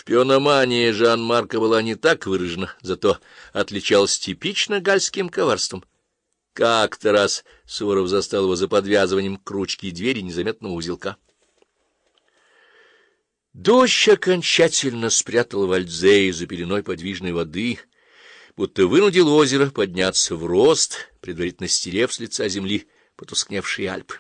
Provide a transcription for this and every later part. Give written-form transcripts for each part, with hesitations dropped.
Шпиономания Жан-Марка была не так выражена, зато отличалась типично гальским коварством. Как-то раз Суворов застал его за подвязыванием к ручке двери незаметного узелка. Дождь окончательно спрятал Вальдзей за пеленой подвижной воды, будто вынудил озеро подняться в рост, предварительно стерев с лица земли потускневшие Альпы.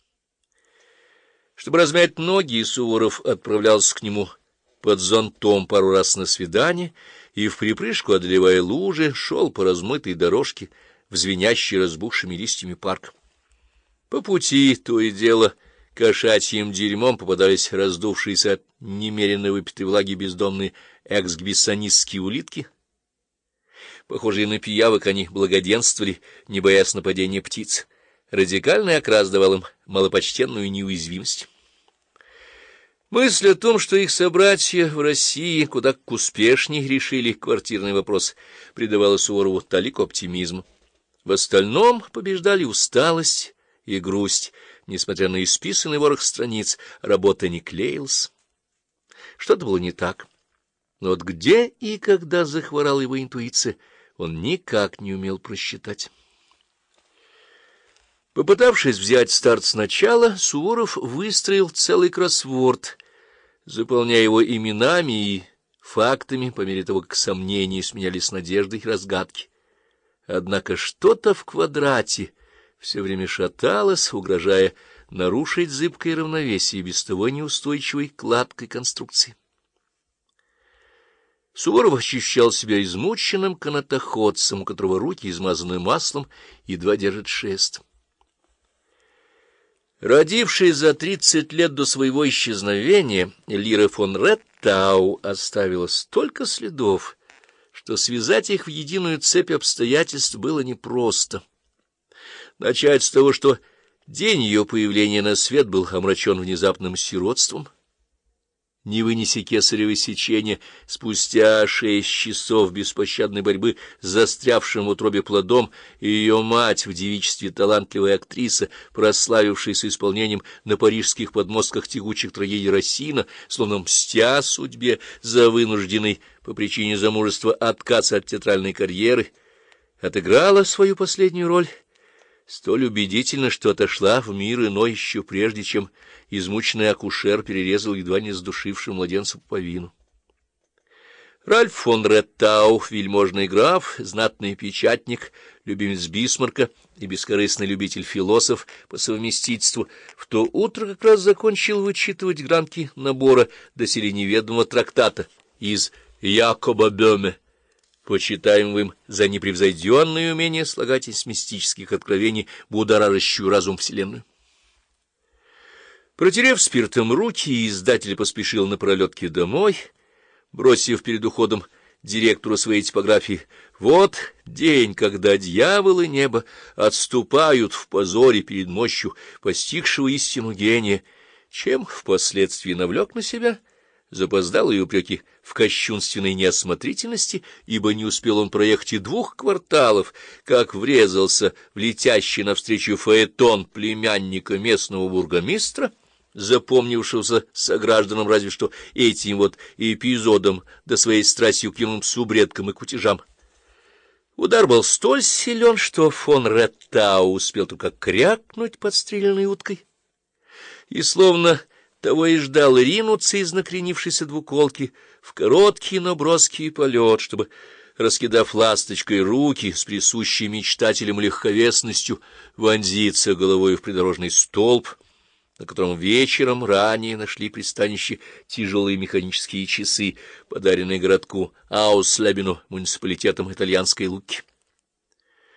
Чтобы размять ноги, Суворов отправлялся к нему под зонтом пару раз на свидание и, вприпрыжку одолевая лужи, шел по размытой дорожке в звенящий разбухшими листьями парк. По пути то и дело кошачьим дерьмом попадались раздувшиеся от немеренно выпитой влаги бездомные эксгибиционистские улитки. Похожие на пиявок, они благоденствовали, не боясь нападения птиц. Радикальный окрас давал им малопочтенную неуязвимость. Мысль о том, что их собратья в России куда как успешнее решили квартирный вопрос, придавала Суворову талику оптимизма. В остальном побеждали усталость и грусть, несмотря на исписанный ворох страниц, работа не клеилась. Что-то было не так. Но вот где и когда захворала его интуиция, он никак не умел просчитать. Попытавшись взять старт сначала, Суворов выстроил целый кроссворд, заполняя его именами и фактами по мере того, как сомнения сменялись надеждой и разгадки. Однако что-то в квадрате все время шаталось, угрожая нарушить зыбкое равновесие без того неустойчивой кладкой конструкции. Суворов ощущал себя измученным канатоходцем, у которого руки измазаны маслом, едва держит шест. Родившись за 30 лет до своего исчезновения, Лира фон Реттау оставила столько следов, что связать их в единую цепь обстоятельств было непросто. Начать с того, что день ее появления на свет был омрачен внезапным сиротством. Не вынеся кесарево сечения, спустя 6 часов беспощадной борьбы с застрявшим в утробе плодом, ее мать в девичестве талантливая актриса, прославившаяся исполнением на парижских подмостках тягучих трагедий Рассина, словно мстя судьбе за вынужденный по причине замужества отказ от театральной карьеры, отыграла свою последнюю роль столь убедительно, что отошла в мир иной еще прежде, чем измученный акушер перерезал едва не сдушивший младенца пуповину. Ральф фон Реттау, вельможный граф, знатный печатник, любимец Бисмарка и бескорыстный любитель-философ по совместительству, в то утро как раз закончил вычитывать гранки набора доселе неведомого трактата из Якоба Бёме, почитаемым им за непревзойденное умение слагать из мистических откровений будоражащую разум вселенную. Протерев спиртом руки, издатель поспешил на пролетке домой, бросив перед уходом директору своей типографии: «Вот день, когда дьяволы неба отступают в позоре перед мощью постигшего истину гения», чем впоследствии навлек на себя запоздалые упреки в кощунственной неосмотрительности, ибо не успел он проехать и 2 кварталов, как врезался в летящий навстречу фаэтон племянника местного бургомистра, запомнившегося согражданам разве что этим вот эпизодом, да своей страстью к юным субредкам и кутежам. Удар был столь силен, что фон Реттау успел только крякнуть подстреленной уткой, и словно того и ждал ринуться из накренившейся двуколки в короткий, но броский полет, чтобы, раскидав ласточкой руки, с присущей мечтателям легковесностью вонзиться головой в придорожный столб, на котором вечером ранее нашли пристанище тяжелые механические часы, подаренные городку Ауслябину муниципалитетом итальянской Луки.